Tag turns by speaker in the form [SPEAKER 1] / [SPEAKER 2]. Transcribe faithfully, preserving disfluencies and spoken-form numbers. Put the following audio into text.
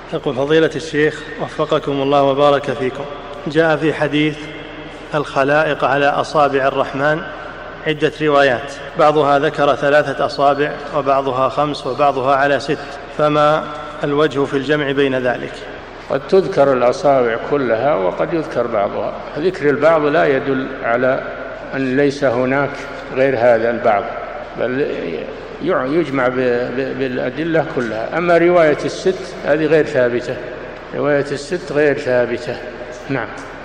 [SPEAKER 1] يقول فضيلة الشيخ وفقكم الله وبارك فيكم، جاء في حديث الخلائق على أصابع الرحمن عدة روايات، بعضها ذكر ثلاثة أصابع وبعضها خمس وبعضها على ست، فما الوجه في الجمع بين ذلك؟
[SPEAKER 2] قد تذكر الأصابع كلها وقد يذكر بعضها، ذكر البعض لا يدل على أن ليس هناك غير هذا البعض، بل يجمع بالأدلة كلها. أما رواية الست هذه غير ثابتة، رواية الست غير ثابتة. نعم.